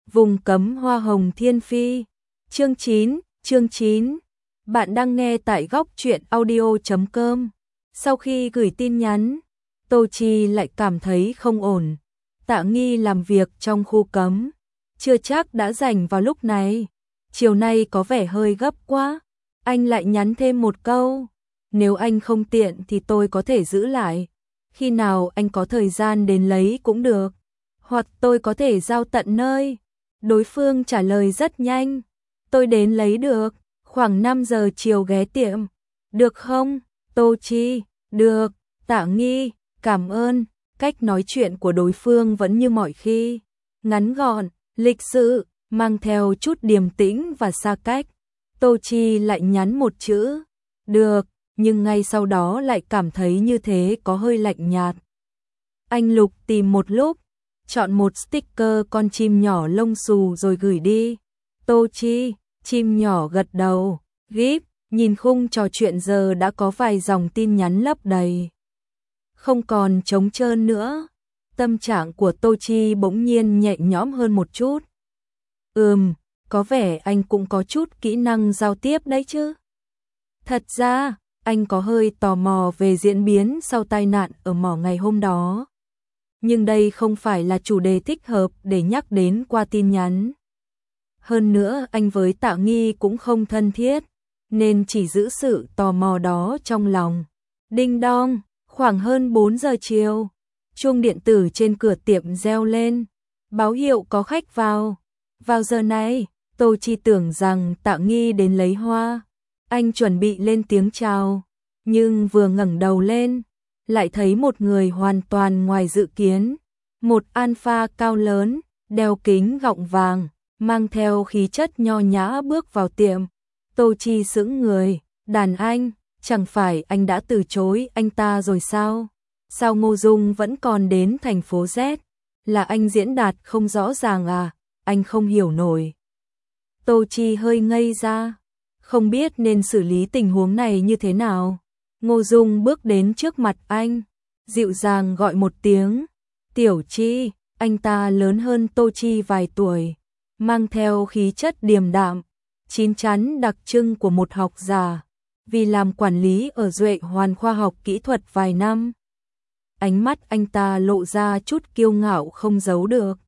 Vùng cấm hoa hồng thiên phi. Chương 9. Bạn đang nghe tại góc truyện audio.com. Sau khi gửi tin nhắn, Tô Chi lại cảm thấy không ổn. Tạ Nghi làm việc trong khu cấm, chưa chắc đã rảnh vào lúc này. Chiều nay có vẻ hơi gấp quá. Anh lại nhắn thêm một câu. Nếu anh không tiện thì tôi có thể giữ lại. Khi nào anh có thời gian đến lấy cũng được. Hoặc tôi có thể giao tận nơi. Đối phương trả lời rất nhanh. Tôi đến lấy được. Khoảng 5 giờ chiều ghé tiệm. Được không? Tô Chi. Được. Tạ Nghi. Cảm ơn. Cách nói chuyện của đối phương vẫn như mọi khi. Ngắn gọn, lịch sự, mang theo chút điềm tĩnh và xa cách. Tô Chi lại nhắn một chữ. Được. Nhưng ngay sau đó lại cảm thấy như thế có hơi lạnh nhạt. Anh lục tìm một lúc, chọn một sticker con chim nhỏ lông xù rồi gửi đi. Tô Chi, chim nhỏ gật đầu, gíp, nhìn khung trò chuyện giờ đã có vài dòng tin nhắn lấp đầy. Không còn trống trơn nữa, tâm trạng của Tô Chi bỗng nhiên nhẹ nhõm hơn một chút. Có vẻ anh cũng có chút kỹ năng giao tiếp đấy chứ. Thật ra, anh có hơi tò mò về diễn biến sau tai nạn ở mỏ ngày hôm đó. Nhưng đây không phải là chủ đề thích hợp để nhắc đến qua tin nhắn. Hơn nữa anh với Tạ Nghi cũng không thân thiết, nên chỉ giữ sự tò mò đó trong lòng. Đinh đong, khoảng hơn 4 giờ chiều, chuông điện tử trên cửa tiệm reo lên, báo hiệu có khách vào. Vào giờ này, Tô Chi tưởng rằng Tạ Nghi đến lấy hoa. Anh chuẩn bị lên tiếng chào, nhưng vừa ngẩng đầu lên, lại thấy một người hoàn toàn ngoài dự kiến. Một alpha cao lớn, đeo kính gọng vàng, mang theo khí chất nho nhã bước vào tiệm. Tô Chi sững người, đàn anh, chẳng phải anh đã từ chối anh ta rồi sao? Sao Ngô Dung vẫn còn đến thành phố Z? Là anh diễn đạt không rõ ràng à? Anh không hiểu nổi. Tô Chi hơi ngây ra, không biết nên xử lý tình huống này như thế nào. Ngô Dung bước đến trước mặt anh, dịu dàng gọi một tiếng. Tiểu Chi, anh ta lớn hơn Tô Chi vài tuổi, mang theo khí chất điềm đạm, chín chắn đặc trưng của một học giả, vì làm quản lý ở Duệ Hoàn khoa học kỹ thuật vài năm. Ánh mắt anh ta lộ ra chút kiêu ngạo không giấu được.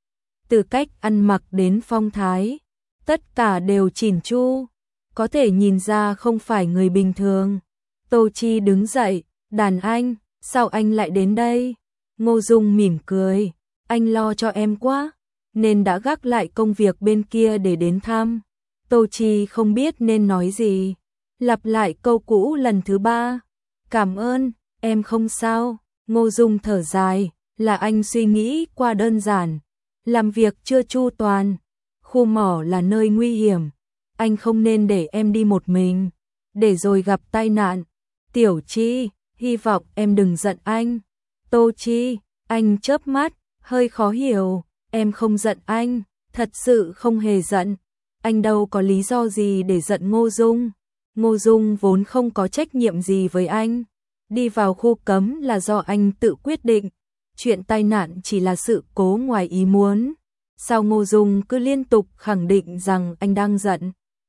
Từ cách ăn mặc đến phong thái, tất cả đều chỉn chu, có thể nhìn ra không phải người bình thường. Tô Chi đứng dậy, đàn anh, sao anh lại đến đây? Ngô Dung mỉm cười, anh lo cho em quá, nên đã gác lại công việc bên kia để đến thăm. Tô Chi không biết nên nói gì, lặp lại câu cũ lần thứ 3. Cảm ơn, em không sao. Ngô Dung thở dài, là anh suy nghĩ qua đơn giản, làm việc chưa chu toàn. Khu mỏ là nơi nguy hiểm, anh không nên để em đi một mình, để rồi gặp tai nạn. Tiểu Chi, hy vọng em đừng giận anh. Tô Chi, anh chớp mắt, hơi khó hiểu, em không giận anh, thật sự không hề giận. Anh đâu có lý do gì để giận Ngô Dung. Ngô Dung vốn không có trách nhiệm gì với anh. Đi vào khu cấm là do anh tự quyết định. Chuyện tai nạn chỉ là sự cố ngoài ý muốn. Sao Ngô Dung cứ liên tục khẳng định rằng anh đang giận?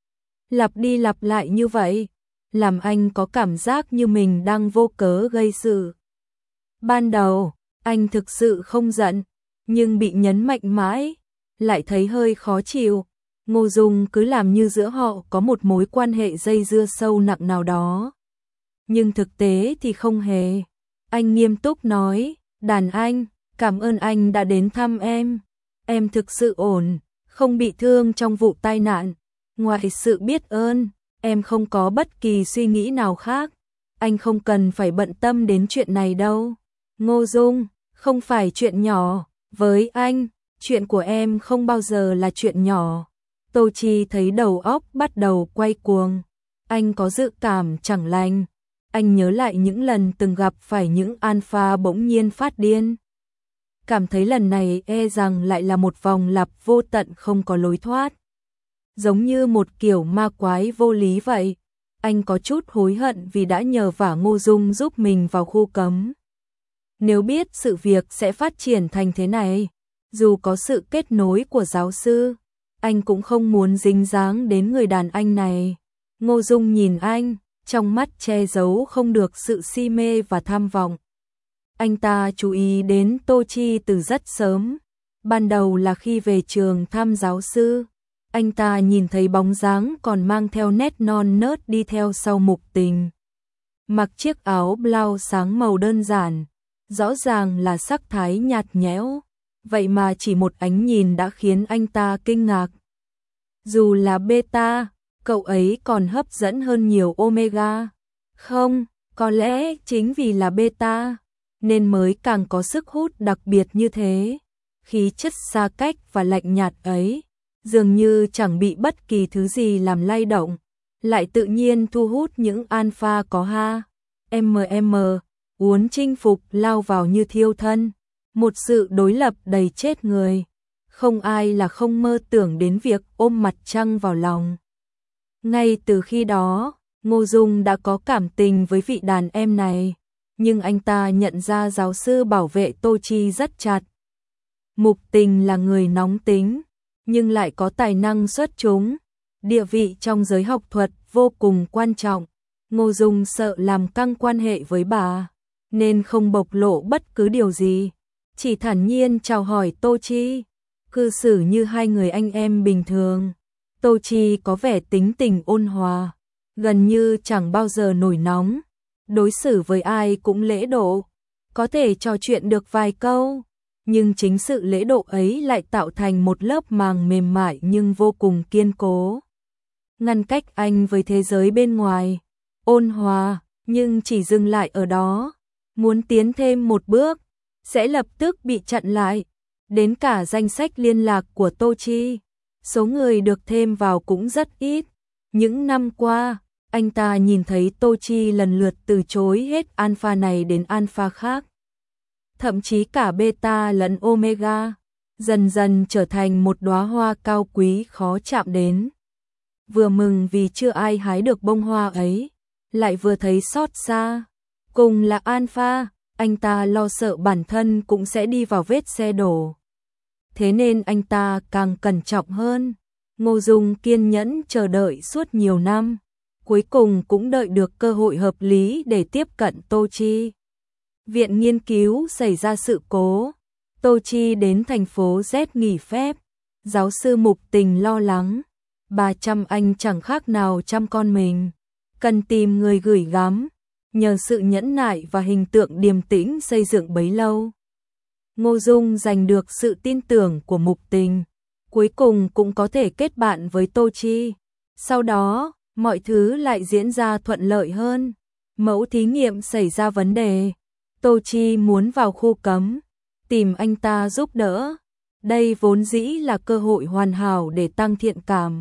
Lặp đi lặp lại như vậy, làm anh có cảm giác như mình đang vô cớ gây sự. Ban đầu, anh thực sự không giận, nhưng bị nhấn mạnh mãi, lại thấy hơi khó chịu. Ngô Dung cứ làm như giữa họ có một mối quan hệ dây dưa sâu nặng nào đó. Nhưng thực tế thì không hề. Anh nghiêm túc nói, đàn anh, cảm ơn anh đã đến thăm em. Em thực sự ổn, không bị thương trong vụ tai nạn. Ngoài sự biết ơn, em không có bất kỳ suy nghĩ nào khác. Anh không cần phải bận tâm đến chuyện này đâu. Ngô Dung, không phải chuyện nhỏ. Với anh, chuyện của em không bao giờ là chuyện nhỏ. Tô Chi thấy đầu óc bắt đầu quay cuồng. Anh có dự cảm chẳng lành. Anh nhớ lại những lần từng gặp phải những alpha bỗng nhiên phát điên. Cảm thấy lần này e rằng lại là một vòng lặp vô tận không có lối thoát. Giống như một kiểu ma quái vô lý vậy. Anh có chút hối hận vì đã nhờ vả Ngô Dung giúp mình vào khu cấm. Nếu biết sự việc sẽ phát triển thành thế này, Dù có sự kết nối của giáo sư, anh cũng không muốn dính dáng đến người đàn anh này. Ngô Dung nhìn anh, trong mắt che giấu không được sự si mê và tham vọng. Anh ta chú ý đến Tô Chi từ rất sớm. Ban đầu là khi về trường thăm giáo sư, anh ta nhìn thấy bóng dáng còn mang theo nét non nớt đi theo sau Mục Tình. Mặc chiếc áo blau sáng màu đơn giản, rõ ràng là sắc thái nhạt nhẽo, vậy mà chỉ một ánh nhìn đã khiến anh ta kinh ngạc. Dù là beta, cậu ấy còn hấp dẫn hơn nhiều omega. Không, có lẽ chính vì là beta, nên mới càng có sức hút đặc biệt như thế. Khí chất xa cách và lạnh nhạt ấy, dường như chẳng bị bất kỳ thứ gì làm lay động, lại tự nhiên thu hút những alpha có muốn chinh phục lao vào như thiêu thân. Một sự đối lập đầy chết người. Không ai là không mơ tưởng đến việc ôm mặt trăng vào lòng. Ngay từ khi đó, Ngô Dung đã có cảm tình với vị đàn em này, nhưng anh ta nhận ra giáo sư bảo vệ Tô Chi rất chặt. Mục Tình là người nóng tính, nhưng lại có tài năng xuất chúng, địa vị trong giới học thuật vô cùng quan trọng. Ngô Dung sợ làm căng quan hệ với bà, nên không bộc lộ bất cứ điều gì, chỉ thản nhiên chào hỏi Tô Chi, cư xử như hai người anh em bình thường. Tô Chi có vẻ tính tình ôn hòa, gần như chẳng bao giờ nổi nóng, đối xử với ai cũng lễ độ, có thể trò chuyện được vài câu, nhưng chính sự lễ độ ấy lại tạo thành một lớp màng mềm mại nhưng vô cùng kiên cố, ngăn cách anh với thế giới bên ngoài. Ôn hòa, nhưng chỉ dừng lại ở đó, muốn tiến thêm một bước, sẽ lập tức bị chặn lại. Đến cả danh sách liên lạc của Tô Chi, số người được thêm vào cũng rất ít. Những năm qua, anh ta nhìn thấy Tô Chi lần lượt từ chối hết alpha này đến alpha khác. Thậm chí cả beta lẫn omega, dần dần trở thành một đóa hoa cao quý khó chạm đến. Vừa mừng vì chưa ai hái được bông hoa ấy, lại vừa thấy xót xa. Cùng là alpha, anh ta lo sợ bản thân cũng sẽ đi vào vết xe đổ. Thế nên anh ta càng cẩn trọng hơn. Ngô Dung kiên nhẫn chờ đợi suốt nhiều năm, cuối cùng cũng đợi được cơ hội hợp lý để tiếp cận Tô Chi. Viện nghiên cứu xảy ra sự cố, Tô Chi đến thành phố Z nghỉ phép. Giáo sư Mục Tình lo lắng, bà chăm anh chẳng khác nào chăm con mình, cần tìm người gửi gắm. Nhờ sự nhẫn nại và hình tượng điềm tĩnh xây dựng bấy lâu, Ngô Dung giành được sự tin tưởng của Mục Tình, cuối cùng cũng có thể kết bạn với Tô Chi. Sau đó, mọi thứ lại diễn ra thuận lợi hơn. Mẫu thí nghiệm xảy ra vấn đề, Tô Chi muốn vào khu cấm, tìm anh ta giúp đỡ. Đây vốn dĩ là cơ hội hoàn hảo để tăng thiện cảm.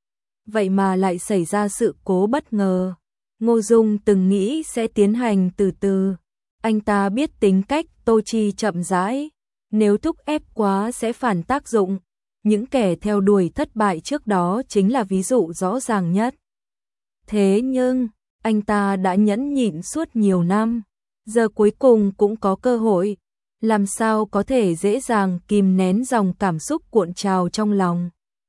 Vậy mà lại xảy ra sự cố bất ngờ. Ngô Dung từng nghĩ sẽ tiến hành từ từ. Anh ta biết tính cách Tô Chi chậm rãi, nếu thúc ép quá sẽ phản tác dụng. Những kẻ theo đuổi thất bại trước đó chính là ví dụ rõ ràng nhất. Thế nhưng, anh ta đã nhẫn nhịn suốt nhiều năm, giờ cuối cùng cũng có cơ hội. Làm sao có thể dễ dàng kìm nén dòng cảm xúc cuộn trào trong lòng.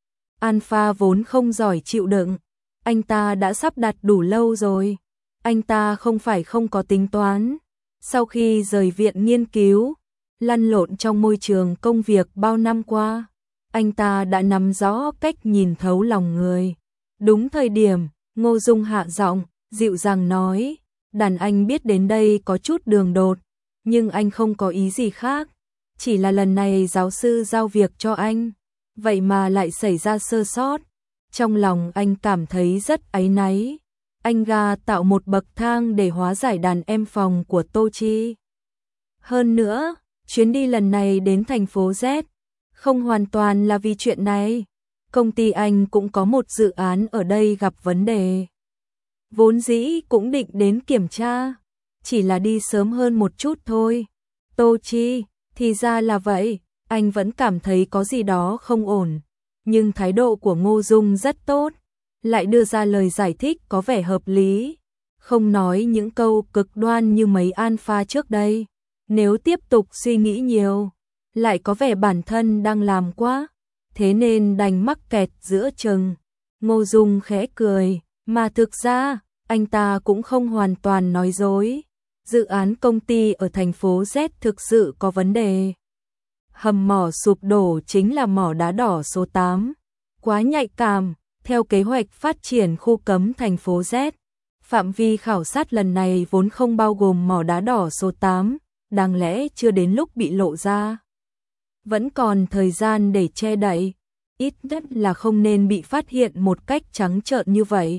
Alpha vốn không giỏi chịu đựng, anh ta đã sắp đặt đủ lâu rồi. Anh ta không phải không có tính toán. Sau khi rời viện nghiên cứu, lăn lộn trong môi trường công việc bao năm qua, anh ta đã nắm rõ cách nhìn thấu lòng người. Đúng thời điểm, Ngô Dung hạ giọng, dịu dàng nói, đàn anh biết đến đây có chút đường đột, nhưng anh không có ý gì khác. Chỉ là lần này giáo sư giao việc cho anh, vậy mà lại xảy ra sơ sót. Trong lòng anh cảm thấy rất áy náy. Anh ga tạo một bậc thang để hóa giải đàn em phòng của Tô Chi. Hơn nữa, chuyến đi lần này đến thành phố Z không hoàn toàn là vì chuyện này. Công ty anh cũng có một dự án ở đây gặp vấn đề. Vốn dĩ cũng định đến kiểm tra, chỉ là đi sớm hơn một chút thôi. Tô Chi, thì ra là vậy, anh vẫn cảm thấy có gì đó không ổn. Nhưng thái độ của Ngô Dung rất tốt, lại đưa ra lời giải thích có vẻ hợp lý, không nói những câu cực đoan như mấy alpha trước đây. Nếu tiếp tục suy nghĩ nhiều, lại có vẻ bản thân đang làm quá, thế nên đành mắc kẹt giữa chừng. Ngô Dung khẽ cười, mà thực ra, anh ta cũng không hoàn toàn nói dối. Dự án công ty ở thành phố Z thực sự có vấn đề. Hầm mỏ sụp đổ chính là mỏ đá đỏ số 8. Quá nhạy cảm, theo kế hoạch phát triển khu cấm thành phố Z. Phạm vi khảo sát lần này vốn không bao gồm mỏ đá đỏ số 8, đáng lẽ chưa đến lúc bị lộ ra. Vẫn còn thời gian để che đậy, ít nhất là không nên bị phát hiện một cách trắng trợn như vậy.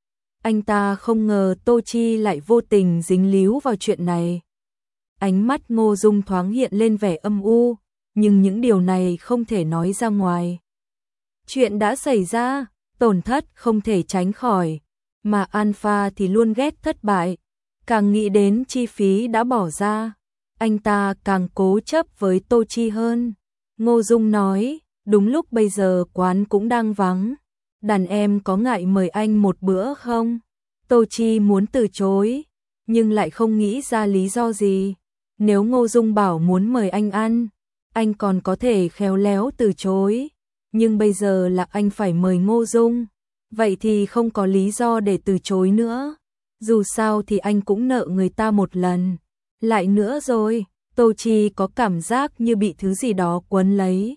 Anh ta không ngờ Tô Chi lại vô tình dính líu vào chuyện này. Ánh mắt Ngô Dung thoáng hiện lên vẻ âm u, nhưng những điều này không thể nói ra ngoài. Chuyện đã xảy ra, tổn thất không thể tránh khỏi, mà Alpha thì luôn ghét thất bại. Càng nghĩ đến chi phí đã bỏ ra, anh ta càng cố chấp với Tô Chi hơn. Ngô Dung nói, đúng lúc bây giờ quán cũng đang vắng. Đàn em có ngại mời anh một bữa không? Tô Chi muốn từ chối, nhưng lại không nghĩ ra lý do gì. Nếu Ngô Dung bảo muốn mời anh ăn, anh còn có thể khéo léo từ chối. Nhưng bây giờ là anh phải mời Ngô Dung, vậy thì không có lý do để từ chối nữa. Dù sao thì anh cũng nợ người ta một lần. Lại nữa rồi, Tô Chi có cảm giác như bị thứ gì đó quấn lấy.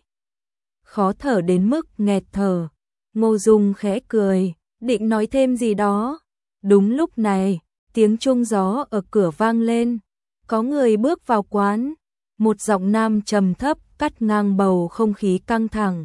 Khó thở đến mức nghẹt thở. Ngô Dung khẽ cười, định nói thêm gì đó. Đúng lúc này, tiếng chuông gió ở cửa vang lên. Có người bước vào quán. Một giọng nam trầm thấp cắt ngang bầu không khí căng thẳng.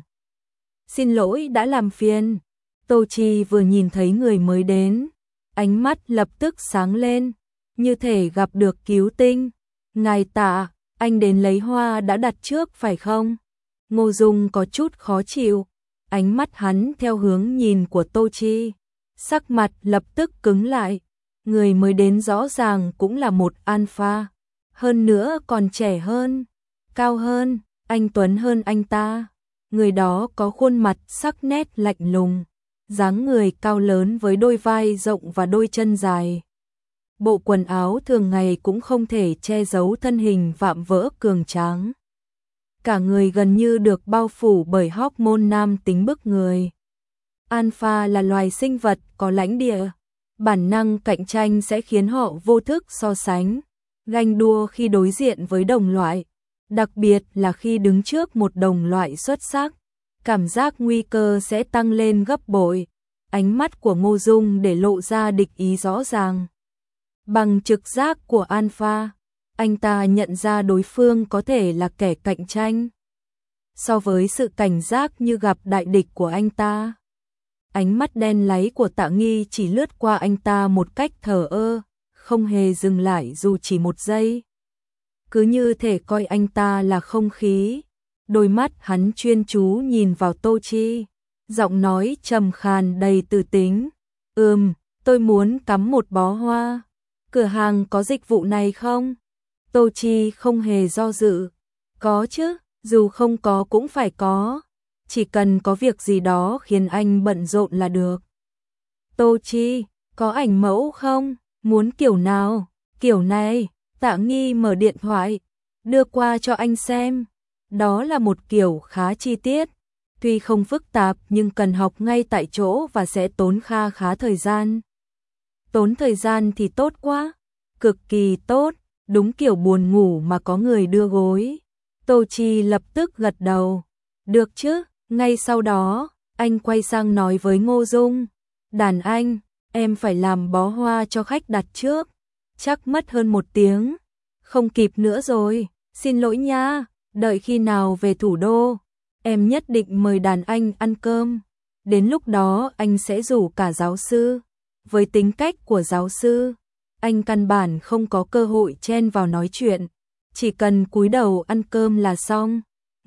Xin lỗi đã làm phiền. Tô Chi vừa nhìn thấy người mới đến, ánh mắt lập tức sáng lên, như thể gặp được cứu tinh. Ngài tạ, anh đến lấy hoa đã đặt trước phải không? Ngô Dung có chút khó chịu, ánh mắt hắn theo hướng nhìn của Tô Chi, sắc mặt lập tức cứng lại. Người mới đến rõ ràng cũng là một alpha, hơn nữa còn trẻ hơn, cao hơn, anh tuấn hơn anh ta. Người đó có khuôn mặt sắc nét lạnh lùng, dáng người cao lớn với đôi vai rộng và đôi chân dài. Bộ quần áo thường ngày cũng không thể che giấu thân hình vạm vỡ cường tráng. Cả người gần như được bao phủ bởi hormone nam tính bức người. Alpha là loài sinh vật có lãnh địa, bản năng cạnh tranh sẽ khiến họ vô thức so sánh, ganh đua khi đối diện với đồng loại, đặc biệt là khi đứng trước một đồng loại xuất sắc, cảm giác nguy cơ sẽ tăng lên gấp bội. Ánh mắt của Ngô Dung để lộ ra địch ý rõ ràng. Bằng trực giác của Alpha, anh ta nhận ra đối phương có thể là kẻ cạnh tranh. So với sự cảnh giác như gặp đại địch của anh ta, ánh mắt đen láy của Tạ Nghi chỉ lướt qua anh ta một cách thờ ơ, không hề dừng lại dù chỉ một giây. Cứ như thể coi anh ta là không khí. Đôi mắt hắn chuyên chú nhìn vào Tô Chi, giọng nói trầm khàn đầy từ tính. Tôi muốn cắm một bó hoa. Cửa hàng có dịch vụ này không? Tô Chi không hề do dự. Có chứ, dù không có cũng phải có. Chỉ cần có việc gì đó khiến anh bận rộn là được. Tô Chi, có ảnh mẫu không? Muốn kiểu nào? Kiểu này. Tạ Nghi mở điện thoại, đưa qua cho anh xem. Đó là một kiểu khá chi tiết, tuy không phức tạp nhưng cần học ngay tại chỗ và sẽ tốn khá thời gian. Tốn thời gian thì tốt quá, cực kỳ tốt, đúng kiểu buồn ngủ mà có người đưa gối. Tô Chi lập tức gật đầu. Được chứ, ngay sau đó, anh quay sang nói với Ngô Dung. Đàn anh, em phải làm bó hoa cho khách đặt trước. Chắc mất hơn 1 tiếng. Không kịp nữa rồi, xin lỗi nha, đợi khi nào về thủ đô, em nhất định mời đàn anh ăn cơm. Đến lúc đó anh sẽ rủ cả giáo sư. Với tính cách của giáo sư, anh căn bản không có cơ hội chen vào nói chuyện, chỉ cần cúi đầu ăn cơm là xong.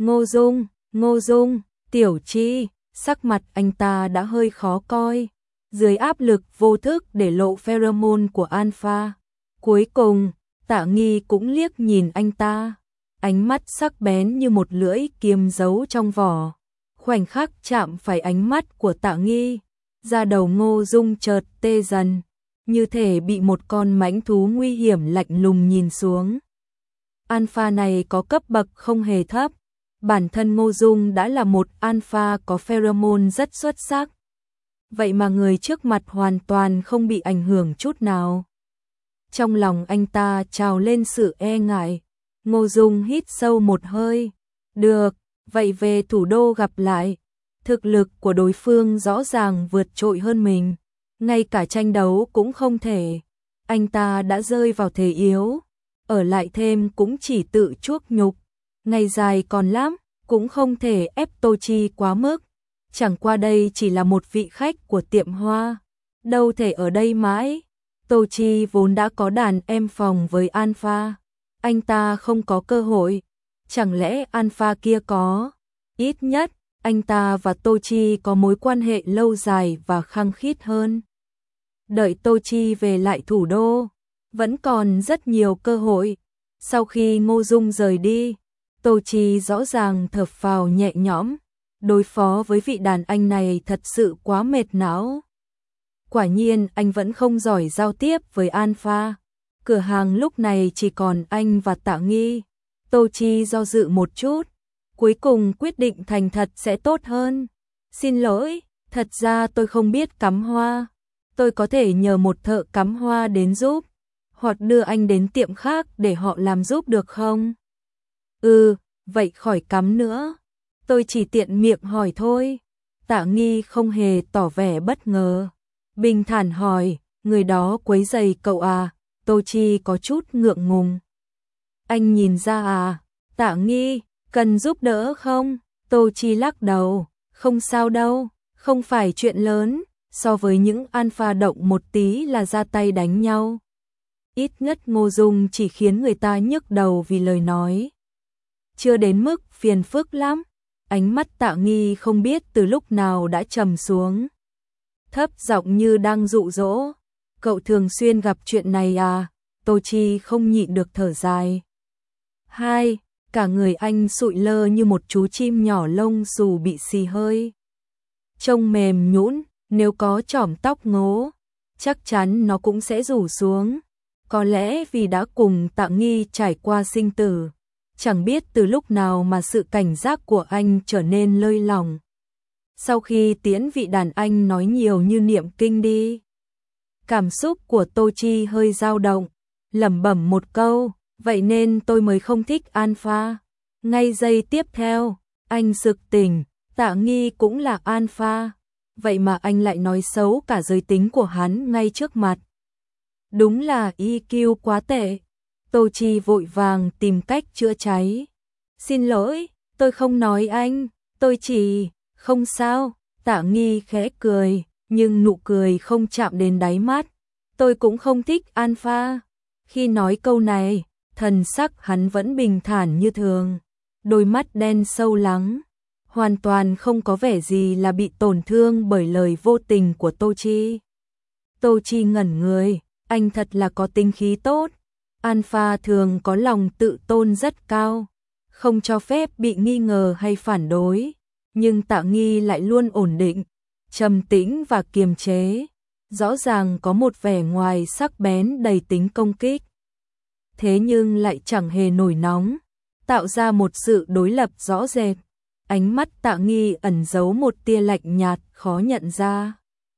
Ngô Dung, Tiểu Chi, sắc mặt anh ta đã hơi khó coi, dưới áp lực vô thức để lộ pheromone của Alpha. Cuối cùng, Tạ Nghi cũng liếc nhìn anh ta, ánh mắt sắc bén như một lưỡi kiếm giấu trong vỏ. Khoảnh khắc chạm phải ánh mắt của Tạ Nghi, da đầu Ngô Dung chợt tê dần, như thể bị một con mãnh thú nguy hiểm lạnh lùng nhìn xuống. Alpha này có cấp bậc không hề thấp. Bản thân Ngô Dung đã là một alpha có pheromone rất xuất sắc. Vậy mà người trước mặt hoàn toàn không bị ảnh hưởng chút nào. Trong lòng anh ta trào lên sự e ngại. Ngô Dung hít sâu một hơi. Được, vậy về thủ đô gặp lại. Thực lực của đối phương rõ ràng vượt trội hơn mình. Ngay cả tranh đấu cũng không thể. Anh ta đã rơi vào thế yếu. Ở lại thêm cũng chỉ tự chuốc nhục. Ngày dài còn lắm, cũng không thể ép Tô Chi quá mức. Chẳng qua đây chỉ là một vị khách của tiệm hoa. Đâu thể ở đây mãi. Tô Chi vốn đã có đàn em phòng với Alpha. Anh ta không có cơ hội. Chẳng lẽ Alpha kia có? Ít nhất, anh ta và Tô Chi có mối quan hệ lâu dài và khăng khít hơn. Đợi Tô Chi về lại thủ đô, vẫn còn rất nhiều cơ hội. Sau khi Ngô Dung rời đi, Tô Chi rõ ràng thở phào nhẹ nhõm. Đối phó với vị đàn anh này thật sự quá mệt não. Quả nhiên anh vẫn không giỏi giao tiếp với Alpha. Cửa hàng lúc này chỉ còn anh và Tạ Nghi. Tô Chi do dự một chút, cuối cùng quyết định thành thật sẽ tốt hơn. Xin lỗi, thật ra tôi không biết cắm hoa. Tôi có thể nhờ một thợ cắm hoa đến giúp, hoặc đưa anh đến tiệm khác để họ làm giúp được không? Vậy khỏi cắm nữa. Tôi chỉ tiện miệng hỏi thôi. Tạ Nghi không hề tỏ vẻ bất ngờ. Bình thản hỏi, người đó quấy rầy cậu à? Tô Chi có chút ngượng ngùng. Anh nhìn ra à? Tạ Nghi, cần giúp đỡ không? Tô Chi lắc đầu, không sao đâu, không phải chuyện lớn, so với những alpha động một tí là ra tay đánh nhau. Ít nhất Ngô Dung chỉ khiến người ta nhức đầu vì lời nói. Chưa đến mức phiền phức lắm. Ánh mắt Tạ Nghi không biết từ lúc nào đã trầm xuống. Thấp giọng như đang dụ dỗ. Cậu thường xuyên gặp chuyện này à? Tô Chi không nhịn được thở dài. Cả người anh sụi lơ như một chú chim nhỏ lông xù bị xì hơi. Trông mềm nhũn, nếu có chỏm tóc ngố, chắc chắn nó cũng sẽ rủ xuống. Có lẽ vì đã cùng Tạ Nghi trải qua sinh tử. Chẳng biết từ lúc nào mà sự cảnh giác của anh trở nên lơi lỏng. Sau khi tiễn vị đàn anh nói nhiều như niệm kinh đi, cảm xúc của Tô Chi hơi dao động, lẩm bẩm một câu, vậy nên tôi mới không thích Alpha. Ngay giây tiếp theo, anh sực tỉnh, Tạ Nghi cũng là Alpha. Vậy mà anh lại nói xấu cả giới tính của hắn ngay trước mặt. Đúng là EQ quá tệ. Tô Chi vội vàng tìm cách chữa cháy. Xin lỗi, tôi không nói anh, tôi chỉ... Không sao, Tạ Nghi khẽ cười, nhưng nụ cười không chạm đến đáy mắt. Tôi cũng không thích Alpha. Khi nói câu này, thần sắc hắn vẫn bình thản như thường. Đôi mắt đen sâu lắng, hoàn toàn không có vẻ gì là bị tổn thương bởi lời vô tình của Tô Chi. Tô Chi ngẩn người, anh thật là có tính khí tốt. Alpha thường có lòng tự tôn rất cao, không cho phép bị nghi ngờ hay phản đối. Nhưng Tạ Nghi lại luôn ổn định, trầm tĩnh và kiềm chế. Rõ ràng có một vẻ ngoài sắc bén đầy tính công kích. Thế nhưng lại chẳng hề nổi nóng, tạo ra một sự đối lập rõ rệt. Ánh mắt Tạ Nghi ẩn giấu một tia lạnh nhạt khó nhận ra.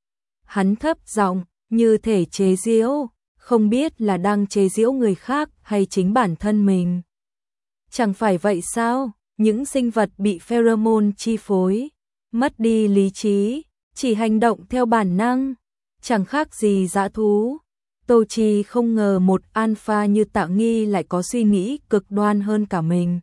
Hắn thấp giọng, như thể chế giễu, không biết là đang chế giễu người khác hay chính bản thân mình. Chẳng phải vậy sao? Những sinh vật bị pheromone chi phối, mất đi lý trí, chỉ hành động theo bản năng, chẳng khác gì dã thú. Tô Chi không ngờ một alpha như Tạ Nghi lại có suy nghĩ cực đoan hơn cả mình.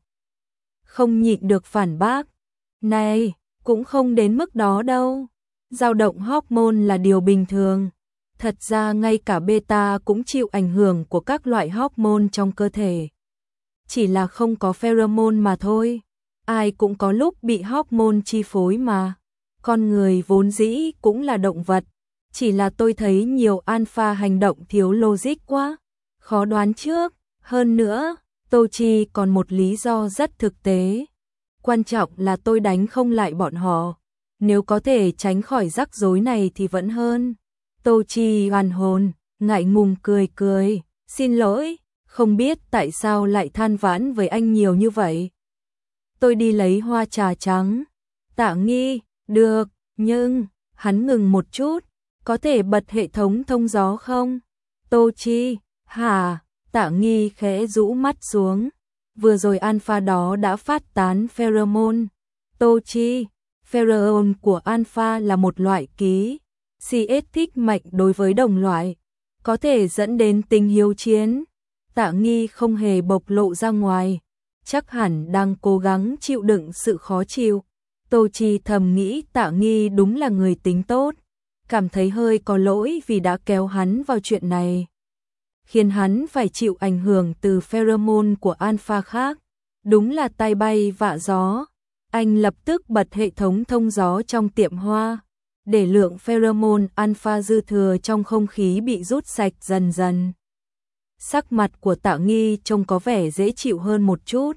Không nhịn được phản bác. Này, cũng không đến mức đó đâu. Dao động hormone là điều bình thường. Thật ra ngay cả beta cũng chịu ảnh hưởng của các loại hormone trong cơ thể. Chỉ là không có pheromone mà thôi. Ai cũng có lúc bị hormone chi phối mà. Con người vốn dĩ cũng là động vật. Chỉ là tôi thấy nhiều alpha hành động thiếu logic quá. Khó đoán trước. Hơn nữa, Tô Chi còn một lý do rất thực tế. Quan trọng là tôi đánh không lại bọn họ. Nếu có thể tránh khỏi rắc rối này thì vẫn hơn. Tô Chi hoàn hồn, ngại ngùng cười cười. Xin lỗi, không biết tại sao lại than vãn với anh nhiều như vậy. Tôi đi lấy hoa trà trắng. Tạ Nghi, được, nhưng, hắn ngừng một chút, có thể bật hệ thống thông gió không? Tô Chi, hả? Tạ Nghi khẽ rũ mắt xuống. Vừa rồi alpha đó đã phát tán pheromone. Tô Chi, pheromone của alpha là một loại ký CS thích mạnh đối với đồng loại, có thể dẫn đến tình hiếu chiến. Tạ Nghi không hề bộc lộ ra ngoài, chắc hẳn đang cố gắng chịu đựng sự khó chịu. Tô Chi thầm nghĩ Tạ Nghi đúng là người tính tốt, cảm thấy hơi có lỗi vì đã kéo hắn vào chuyện này, khiến hắn phải chịu ảnh hưởng từ pheromone của alpha khác. Đúng là tai bay vạ gió. Anh lập tức bật hệ thống thông gió trong tiệm hoa, để lượng pheromone alpha dư thừa trong không khí bị rút sạch dần dần. Sắc mặt của Tạ Nghi trông có vẻ dễ chịu hơn một chút.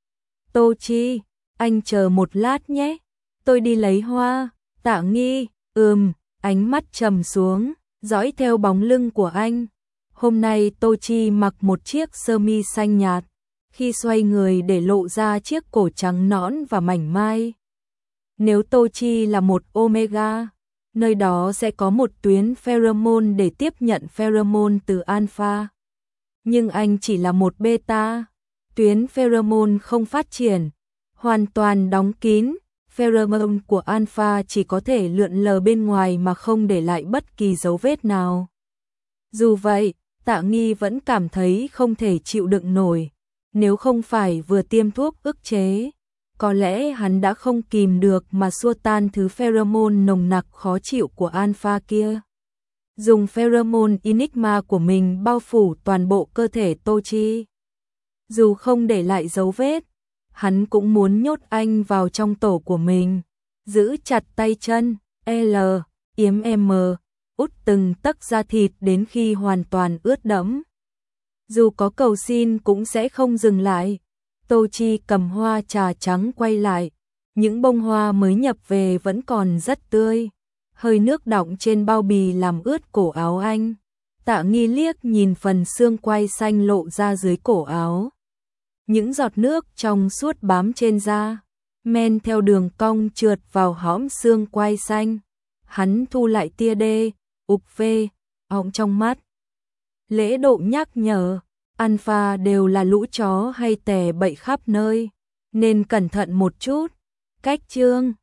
Tô Chi, anh chờ một lát nhé, tôi đi lấy hoa. Tạ Nghi, ánh mắt trầm xuống, dõi theo bóng lưng của anh. Hôm nay Tô Chi mặc một chiếc sơ mi xanh nhạt, khi xoay người để lộ ra chiếc cổ trắng nõn và mảnh mai. Nếu Tô Chi là một omega, nơi đó sẽ có một tuyến pheromone để tiếp nhận pheromone từ alpha. Nhưng anh chỉ là một beta, tuyến pheromone không phát triển, hoàn toàn đóng kín, pheromone của alpha chỉ có thể lượn lờ bên ngoài mà không để lại bất kỳ dấu vết nào. Dù vậy, Tạ Nghi vẫn cảm thấy không thể chịu đựng nổi, nếu không phải vừa tiêm thuốc ức chế, có lẽ hắn đã không kìm được mà xua tan thứ pheromone nồng nặc khó chịu của alpha kia. Dùng pheromone Enigma của mình bao phủ toàn bộ cơ thể Tô Chi. Dù không để lại dấu vết, hắn cũng muốn nhốt anh vào trong tổ của mình, giữ chặt tay chân, yếm út từng tấc da thịt đến khi hoàn toàn ướt đẫm. Dù có cầu xin cũng sẽ không dừng lại. Tô Chi cầm hoa trà trắng quay lại, những bông hoa mới nhập về vẫn còn rất tươi, hơi nước đọng trên bao bì làm ướt cổ áo anh. Tạ Nghi liếc nhìn phần xương quai xanh lộ ra dưới cổ áo. Những giọt nước trong suốt bám trên da, men theo đường cong trượt vào hõm xương quai xanh. Hắn thu lại tia đê, ọng trong mắt. Lễ độ nhắc nhở, alpha đều là lũ chó hay tè bậy khắp nơi, nên cẩn thận một chút. Cách chương